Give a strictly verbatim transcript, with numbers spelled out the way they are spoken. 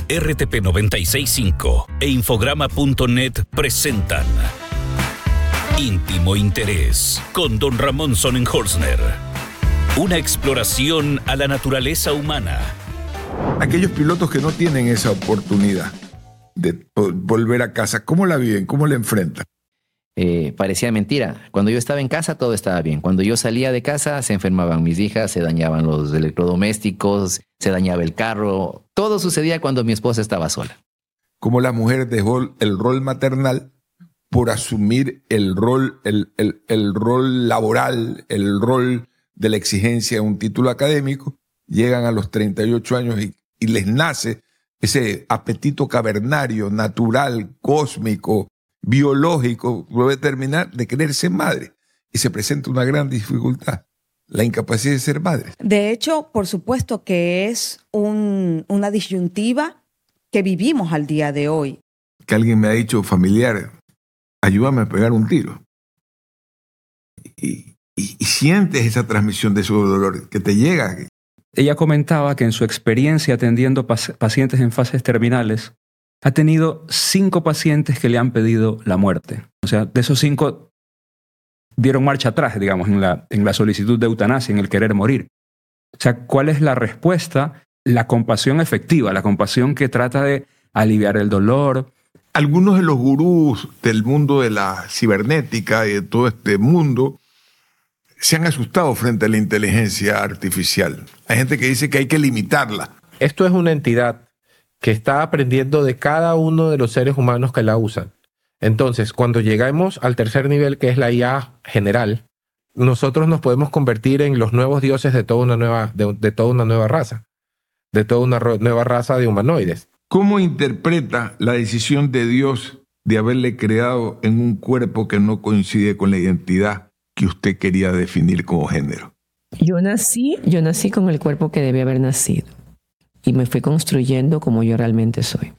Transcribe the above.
R T P noventa y seis punto cinco e Infograma punto net presentan Íntimo Interés con don Ramón Sonnenholzner. Una exploración a la naturaleza humana. Aquellos pilotos que no tienen esa oportunidad de volver a casa, ¿cómo la viven? ¿Cómo la enfrentan? Eh, parecía mentira. Cuando yo estaba en casa todo estaba bien. Cuando yo salía de casa se enfermaban mis hijas, se dañaban los electrodomésticos, se dañaba el carro. Todo sucedía cuando mi esposa estaba sola. Cómo la mujer dejó el rol maternal por asumir el rol, el, el, el rol laboral, el rol de la exigencia de un título académico. Llegan a los treinta y ocho años y, y les nace ese apetito cavernario, natural, cósmico, biológico, puede terminar de querer ser madre. Y se presenta una gran dificultad, la incapacidad de ser madre. De hecho, por supuesto que es un, una disyuntiva que vivimos al día de hoy. Que alguien me ha dicho, familiar, ayúdame a pegar un tiro. Y, y, y sientes esa transmisión de su dolor que te llega. Ella comentaba que en su experiencia atendiendo pas- pacientes en fases terminales, ha tenido cinco pacientes que le han pedido la muerte. O sea, de esos cinco dieron marcha atrás, digamos, en la, en la solicitud de eutanasia, en el querer morir. O sea, ¿cuál es la respuesta? La compasión efectiva, la compasión que trata de aliviar el dolor. Algunos de los gurús del mundo de la cibernética y de todo este mundo se han asustado frente a la inteligencia artificial. Hay gente que dice que hay que limitarla. Esto es una entidad que está aprendiendo de cada uno de los seres humanos que la usan. Entonces, cuando lleguemos al tercer nivel, que es la I A general, nosotros nos podemos convertir en los nuevos dioses de toda una nueva, de, de toda una nueva raza, de toda una ro- nueva raza de humanoides. ¿Cómo interpreta la decisión de Dios de haberle creado en un cuerpo que no coincide con la identidad que usted quería definir como género? Yo nací, yo nací con el cuerpo que debía haber nacido. Y me fui construyendo como yo realmente soy.